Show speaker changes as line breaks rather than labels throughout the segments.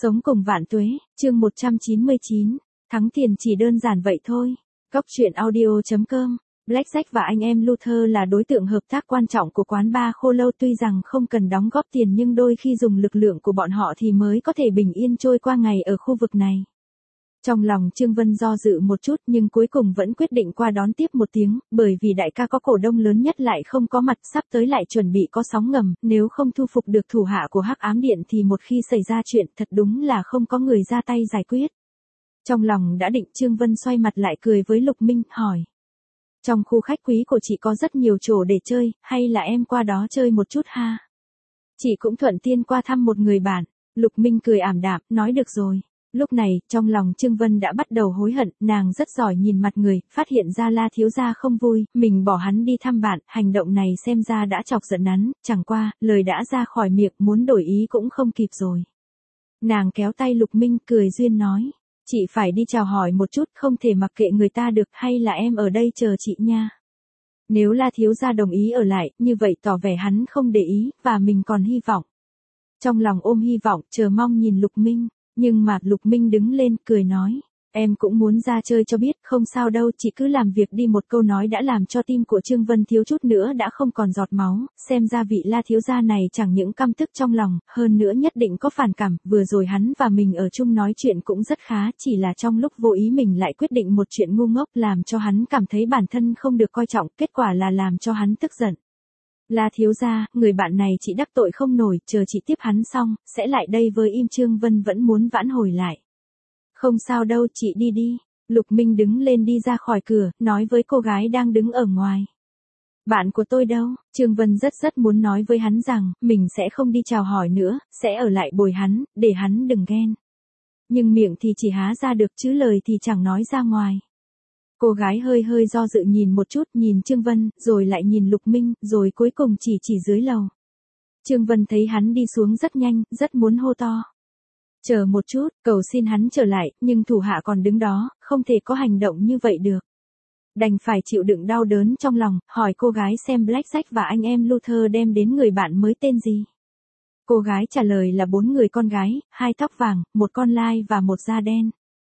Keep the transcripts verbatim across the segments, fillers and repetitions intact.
Sống cùng vạn tuế, chương một trăm chín mươi chín, thắng tiền chỉ đơn giản vậy thôi. Góc truyện audio chấm com, Blackjack và anh em Luther là đối tượng hợp tác quan trọng của quán bar khô lâu, tuy rằng không cần đóng góp tiền nhưng đôi khi dùng lực lượng của bọn họ thì mới có thể bình yên trôi qua ngày ở khu vực này. Trong lòng Trương Vân do dự một chút nhưng cuối cùng vẫn quyết định qua đón tiếp một tiếng, bởi vì đại ca có cổ đông lớn nhất lại không có mặt, sắp tới lại chuẩn bị có sóng ngầm, nếu không thu phục được thủ hạ của Hắc Ám Điện thì một khi xảy ra chuyện thật đúng là không có người ra tay giải quyết. Trong lòng đã định, Trương Vân xoay mặt lại cười với Lục Minh, hỏi. Trong khu khách quý của chị có rất nhiều chỗ để chơi, hay là em qua đó chơi một chút ha? Chị cũng thuận tiện qua thăm một người bạn. Lục Minh cười ảm đạm, nói được rồi. Lúc này, trong lòng Trương Vân đã bắt đầu hối hận, nàng rất giỏi nhìn mặt người, phát hiện ra La thiếu gia không vui, mình bỏ hắn đi thăm bạn, hành động này xem ra đã chọc giận hắn, chẳng qua, lời đã ra khỏi miệng, muốn đổi ý cũng không kịp rồi. Nàng kéo tay Lục Minh, cười duyên nói, chị phải đi chào hỏi một chút, không thể mặc kệ người ta được, hay là em ở đây chờ chị nha. Nếu La thiếu gia đồng ý ở lại, như vậy tỏ vẻ hắn không để ý, và mình còn hy vọng. Trong lòng ôm hy vọng, chờ mong nhìn Lục Minh. Nhưng mà Lục Minh đứng lên, cười nói, em cũng muốn ra chơi cho biết, không sao đâu, chị cứ làm việc đi. Một câu nói đã làm cho tim của Trương Vân thiếu chút nữa đã không còn giọt máu, xem ra vị La thiếu gia này chẳng những căm tức trong lòng, hơn nữa nhất định có phản cảm, vừa rồi hắn và mình ở chung nói chuyện cũng rất khá, chỉ là trong lúc vô ý mình lại quyết định một chuyện ngu ngốc làm cho hắn cảm thấy bản thân không được coi trọng, kết quả là làm cho hắn tức giận. La thiếu gia, người bạn này chị đắc tội không nổi, chờ chị tiếp hắn xong, sẽ lại đây với im. Trương Vân vẫn muốn vãn hồi lại. Không sao đâu, chị đi đi. Lục Minh đứng lên đi ra khỏi cửa, nói với cô gái đang đứng ở ngoài. Bạn của tôi đâu? Trương Vân rất rất muốn nói với hắn rằng, mình sẽ không đi chào hỏi nữa, sẽ ở lại bồi hắn, để hắn đừng ghen. Nhưng miệng thì chỉ há ra được chứ lời thì chẳng nói ra ngoài. Cô gái hơi hơi do dự nhìn một chút, nhìn Trương Vân, rồi lại nhìn Lục Minh, rồi cuối cùng chỉ chỉ dưới lầu. Trương Vân thấy hắn đi xuống rất nhanh, rất muốn hô to. Chờ một chút, cầu xin hắn trở lại, nhưng thủ hạ còn đứng đó, không thể có hành động như vậy được. Đành phải chịu đựng đau đớn trong lòng, hỏi cô gái xem Blackjack và anh em Luther đem đến người bạn mới tên gì. Cô gái trả lời là bốn người con gái, hai tóc vàng, một con lai và một da đen.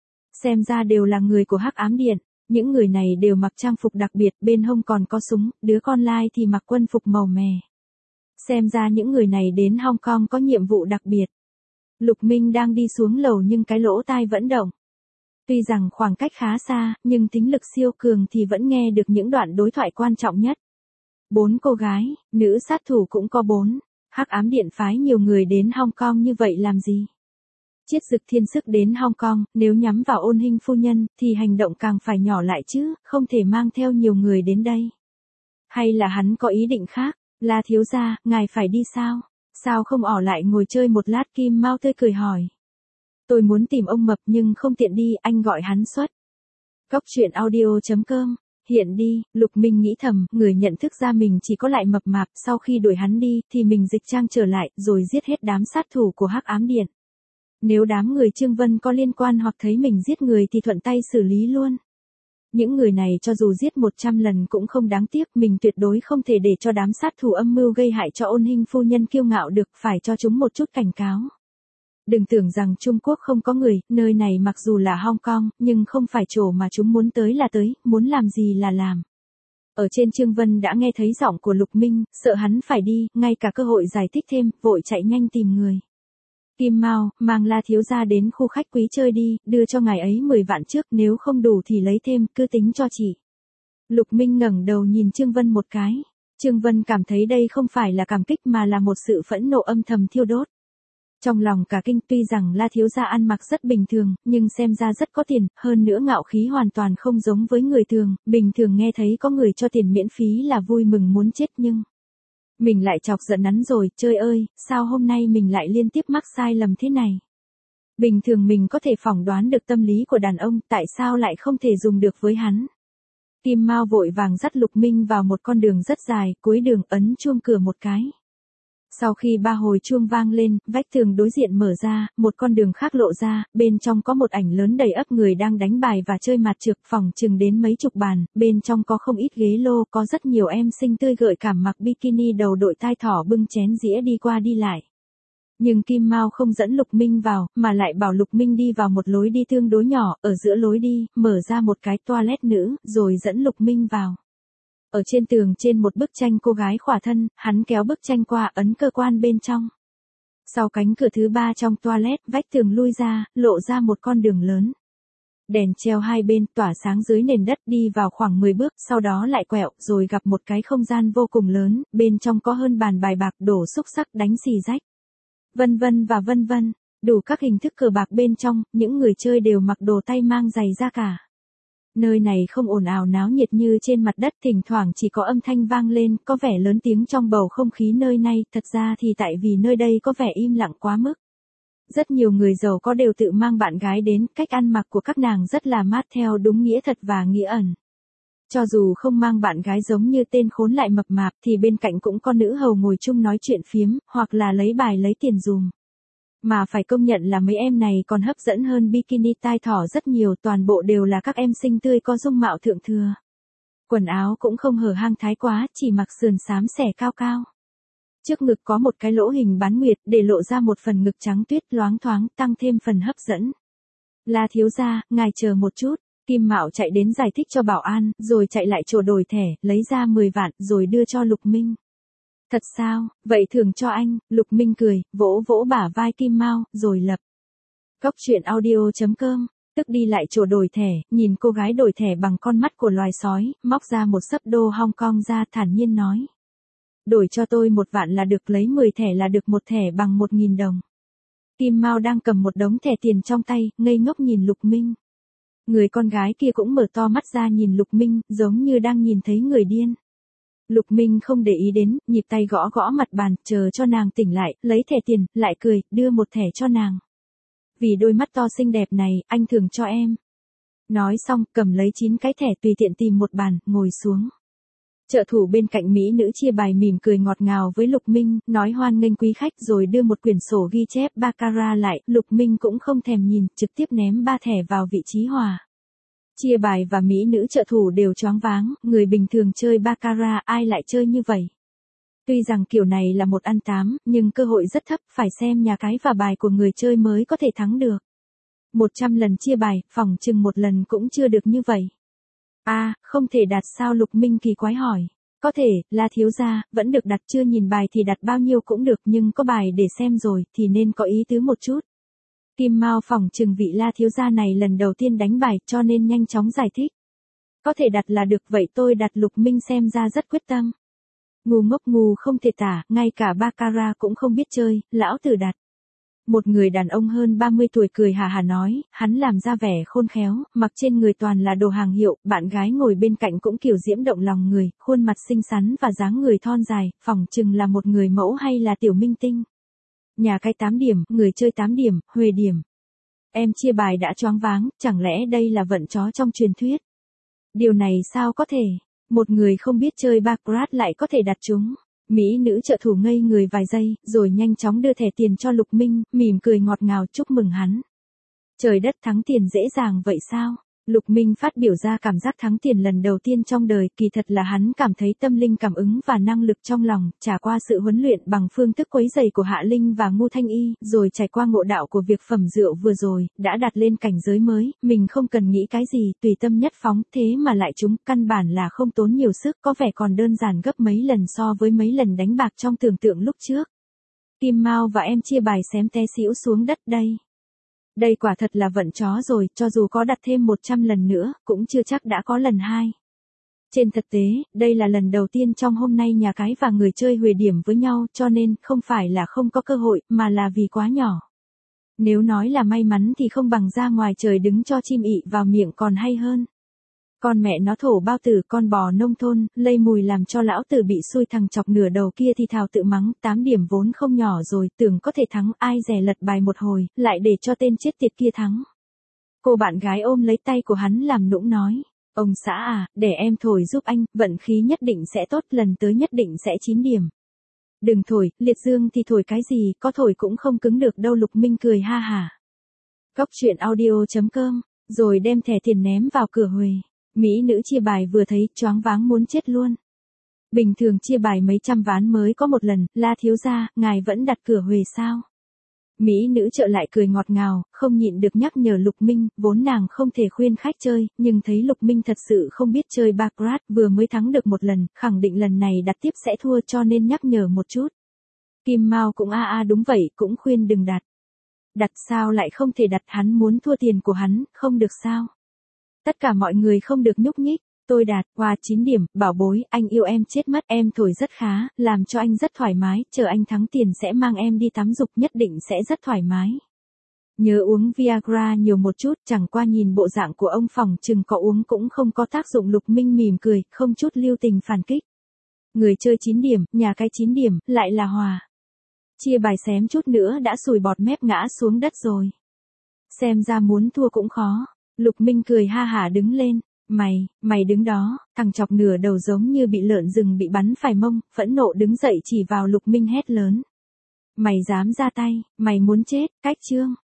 Xem ra đều là người của Hắc Ám Điện. Những người này đều mặc trang phục đặc biệt, bên hông còn có súng, đứa con lai thì mặc quân phục màu mè. Xem ra những người này đến Hong Kong có nhiệm vụ đặc biệt. Lục Minh đang đi xuống lầu nhưng cái lỗ tai vẫn động. Tuy rằng khoảng cách khá xa, nhưng tính lực siêu cường thì vẫn nghe được những đoạn đối thoại quan trọng nhất. Bốn cô gái, nữ sát thủ cũng có bốn. Hắc Ám Điện phái nhiều người đến Hong Kong như vậy làm gì? Chiết Dực Thiên Sức đến Hong Kong, nếu nhắm vào Ôn Hinh phu nhân, thì hành động càng phải nhỏ lại chứ, không thể mang theo nhiều người đến đây. Hay là hắn có ý định khác? La thiếu gia, ngài phải đi sao? Sao không ở lại ngồi chơi một lát? Kim Mao tươi cười hỏi. Tôi muốn tìm ông Mập nhưng không tiện đi, anh gọi hắn xuất. Góc truyện audio chấm com, hiện đi. Lục Minh nghĩ thầm, người nhận thức ra mình chỉ có lại mập mạp, sau khi đuổi hắn đi, thì mình dịch trang trở lại, rồi giết hết đám sát thủ của Hắc Ám Điện. Nếu đám người Trương Vân có liên quan hoặc thấy mình giết người thì thuận tay xử lý luôn. Những người này cho dù giết một trăm lần cũng không đáng tiếc, mình tuyệt đối không thể để cho đám sát thủ âm mưu gây hại cho Ôn Hinh phu nhân kiêu ngạo được, phải cho chúng một chút cảnh cáo. Đừng tưởng rằng Trung Quốc không có người, nơi này mặc dù là Hong Kong, nhưng không phải chỗ mà chúng muốn tới là tới, muốn làm gì là làm. Ở trên Trương Vân đã nghe thấy giọng của Lục Minh, sợ hắn phải đi, ngay cả cơ hội giải thích thêm, vội chạy nhanh tìm người. Kim Mao, mang La thiếu gia đến khu khách quý chơi đi, đưa cho ngài ấy mười vạn trước, nếu không đủ thì lấy thêm, cứ tính cho chị. Lục Minh ngẩng đầu nhìn Trương Vân một cái. Trương Vân cảm thấy đây không phải là cảm kích mà là một sự phẫn nộ âm thầm thiêu đốt. Trong lòng cả kinh, tuy rằng La thiếu gia ăn mặc rất bình thường, nhưng xem ra rất có tiền, hơn nữa ngạo khí hoàn toàn không giống với người thường, bình thường nghe thấy có người cho tiền miễn phí là vui mừng muốn chết nhưng... Mình lại chọc giận hắn rồi, trời ơi, sao hôm nay mình lại liên tiếp mắc sai lầm thế này? Bình thường mình có thể phỏng đoán được tâm lý của đàn ông, tại sao lại không thể dùng được với hắn? Kim Mao vội vàng dắt Lục Minh vào một con đường rất dài, cuối đường ấn chuông cửa một cái. Sau khi ba hồi chuông vang lên, vách tường đối diện mở ra, một con đường khác lộ ra, bên trong có một ảnh lớn đầy ắp người đang đánh bài và chơi mặt trược, phòng chừng đến mấy chục bàn, bên trong có không ít ghế lô, có rất nhiều em xinh tươi gợi cảm mặc bikini đầu đội tai thỏ bưng chén dĩa đi qua đi lại. Nhưng Kim Mao không dẫn Lục Minh vào, mà lại bảo Lục Minh đi vào một lối đi tương đối nhỏ, ở giữa lối đi, mở ra một cái toilet nữ, rồi dẫn Lục Minh vào. Ở trên tường trên một bức tranh cô gái khỏa thân, hắn kéo bức tranh qua ấn cơ quan bên trong. Sau cánh cửa thứ ba trong toilet, vách tường lui ra, lộ ra một con đường lớn. Đèn treo hai bên tỏa sáng dưới nền đất đi vào khoảng mười bước, sau đó lại quẹo, rồi gặp một cái không gian vô cùng lớn, bên trong có hơn bàn bài bạc đổ xúc xắc đánh xì rách. Vân vân và vân vân, đủ các hình thức cờ bạc bên trong, những người chơi đều mặc đồ tay mang giày da cả. Nơi này không ồn ào náo nhiệt như trên mặt đất, thỉnh thoảng chỉ có âm thanh vang lên, có vẻ lớn tiếng trong bầu không khí nơi này, thật ra thì tại vì nơi đây có vẻ im lặng quá mức. Rất nhiều người giàu có đều tự mang bạn gái đến, cách ăn mặc của các nàng rất là mát theo đúng nghĩa thật và nghĩa ẩn. Cho dù không mang bạn gái giống như tên khốn lại mập mạp thì bên cạnh cũng có nữ hầu ngồi chung nói chuyện phiếm, hoặc là lấy bài lấy tiền dùm. Mà phải công nhận là mấy em này còn hấp dẫn hơn bikini tai thỏ rất nhiều, toàn bộ đều là các em xinh tươi có dung mạo thượng thừa. Quần áo cũng không hở hang thái quá, chỉ mặc sườn xám xẻ cao cao. Trước ngực có một cái lỗ hình bán nguyệt để lộ ra một phần ngực trắng tuyết loáng thoáng, tăng thêm phần hấp dẫn. La thiếu gia, ngài chờ một chút. Kim Mạo chạy đến giải thích cho bảo an, rồi chạy lại chỗ đổi thẻ, lấy ra mười vạn, rồi đưa cho Lục Minh. Thật sao, vậy thưởng cho anh, Lục Minh cười, vỗ vỗ bả vai Kim Mao, rồi lập. Cóc truyện audio chấm com, tức đi lại chỗ đổi thẻ, nhìn cô gái đổi thẻ bằng con mắt của loài sói, móc ra một sấp đô Hong Kong ra thản nhiên nói. Đổi cho tôi một vạn là được, lấy mười thẻ là được, một thẻ bằng một nghìn đồng. Kim Mao đang cầm một đống thẻ tiền trong tay, ngây ngốc nhìn Lục Minh. Người con gái kia cũng mở to mắt ra nhìn Lục Minh, giống như đang nhìn thấy người điên. Lục Minh không để ý đến, nhịp tay gõ gõ mặt bàn, chờ cho nàng tỉnh lại, lấy thẻ tiền, lại cười, đưa một thẻ cho nàng. Vì đôi mắt to xinh đẹp này, anh thưởng cho em. Nói xong, cầm lấy chín cái thẻ tùy tiện tìm một bàn, ngồi xuống. Trợ thủ bên cạnh mỹ nữ chia bài mỉm cười ngọt ngào với Lục Minh, nói hoan nghênh quý khách rồi đưa một quyển sổ ghi chép baccarat lại, Lục Minh cũng không thèm nhìn, trực tiếp ném ba thẻ vào vị trí hòa. Chia bài và mỹ nữ trợ thủ đều choáng váng, người bình thường chơi baccarat ai lại chơi như vậy. Tuy rằng kiểu này là một ăn tám, nhưng cơ hội rất thấp, phải xem nhà cái và bài của người chơi mới có thể thắng được. một trăm lần chia bài, phỏng chừng một lần cũng chưa được như vậy. À, không thể đặt sao, Lục Minh kỳ quái hỏi. Có thể, La thiếu gia, vẫn được đặt, chưa nhìn bài thì đặt bao nhiêu cũng được, nhưng có bài để xem rồi, thì nên có ý tứ một chút. Kim Mao phỏng chừng vị La thiếu gia này lần đầu tiên đánh bài, cho nên nhanh chóng giải thích. Có thể đặt là được, vậy tôi đặt, Lục Minh xem ra rất quyết tâm. Ngu ngốc ngu không thể tả, ngay cả baccarat cũng không biết chơi, lão tử đặt. Một người đàn ông hơn ba mươi tuổi cười hà hà nói, hắn làm ra vẻ khôn khéo, mặc trên người toàn là đồ hàng hiệu, bạn gái ngồi bên cạnh cũng kiểu diễm động lòng người, khuôn mặt xinh xắn và dáng người thon dài, phỏng chừng là một người mẫu hay là tiểu minh tinh. Nhà cái tám điểm, người chơi tám điểm, huề điểm. Em chia bài đã choáng váng, chẳng lẽ đây là vận chó trong truyền thuyết? Điều này sao có thể? Một người không biết chơi baccarat lại có thể đặt chúng. Mỹ nữ trợ thủ ngây người vài giây, rồi nhanh chóng đưa thẻ tiền cho Lục Minh, mỉm cười ngọt ngào chúc mừng hắn. Trời đất, thắng tiền dễ dàng vậy sao? Lục Minh phát biểu ra cảm giác thắng tiền lần đầu tiên trong đời, kỳ thật là hắn cảm thấy tâm linh cảm ứng và năng lực trong lòng, trải qua sự huấn luyện bằng phương thức quấy giày của Hạ Linh và Ngô Thanh Y, rồi trải qua ngộ đạo của việc phẩm rượu vừa rồi, đã đạt lên cảnh giới mới, mình không cần nghĩ cái gì, tùy tâm nhất phóng, thế mà lại chúng, căn bản là không tốn nhiều sức, có vẻ còn đơn giản gấp mấy lần so với mấy lần đánh bạc trong tưởng tượng lúc trước. Kim Mao và em chia bài xém té xỉu xuống đất đây. Đây quả thật là vận chó rồi, cho dù có đặt thêm một trăm lần nữa, cũng chưa chắc đã có lần hai. Trên thực tế, đây là lần đầu tiên trong hôm nay nhà cái và người chơi huề điểm với nhau, cho nên, không phải là không có cơ hội, mà là vì quá nhỏ. Nếu nói là may mắn thì không bằng ra ngoài trời đứng cho chim ị vào miệng còn hay hơn. Con mẹ nó thổ bao tử, con bò nông thôn, lây mùi làm cho lão tử bị xui, thằng chọc nửa đầu kia thì thào tự mắng, tám điểm vốn không nhỏ rồi, tưởng có thể thắng, ai dè lật bài một hồi, lại để cho tên chết tiệt kia thắng. Cô bạn gái ôm lấy tay của hắn làm nũng nói, ông xã à, để em thổi giúp anh, vận khí nhất định sẽ tốt, lần tới nhất định sẽ chín điểm. Đừng thổi, liệt dương thì thổi cái gì, có thổi cũng không cứng được đâu, Lục Minh cười ha hả. Cóc truyện audio chấm com, rồi đem thẻ tiền ném vào cửa huề. Mỹ nữ chia bài vừa thấy, choáng váng muốn chết luôn. Bình thường chia bài mấy trăm ván mới có một lần, La thiếu gia, ngài vẫn đặt cửa huề sao? Mỹ nữ trợ lại cười ngọt ngào, không nhịn được nhắc nhở Lục Minh, vốn nàng không thể khuyên khách chơi, nhưng thấy Lục Minh thật sự không biết chơi baccarat, vừa mới thắng được một lần, khẳng định lần này đặt tiếp sẽ thua cho nên nhắc nhở một chút. Kim Mao cũng a a đúng vậy, cũng khuyên đừng đặt. Đặt sao lại không thể đặt, hắn muốn thua tiền của hắn, không được sao? Tất cả mọi người không được nhúc nhích. Tôi đạt, qua chín điểm, bảo bối, anh yêu em chết mất, em thổi rất khá, làm cho anh rất thoải mái, chờ anh thắng tiền sẽ mang em đi tắm dục, nhất định sẽ rất thoải mái. Nhớ uống Viagra nhiều một chút, chẳng qua nhìn bộ dạng của ông phòng chừng có uống cũng không có tác dụng. Lục Minh mỉm cười, không chút lưu tình phản kích. Người chơi chín điểm, nhà cái chín điểm, lại là hòa. Chia bài xém chút nữa đã sùi bọt mép ngã xuống đất rồi. Xem ra muốn thua cũng khó. Lục Minh cười ha hả đứng lên. Mày, mày đứng đó, thằng chọc nửa đầu giống như bị lợn rừng bị bắn phải mông, phẫn nộ đứng dậy chỉ vào Lục Minh hét lớn. Mày dám ra tay, mày muốn chết, cách chương.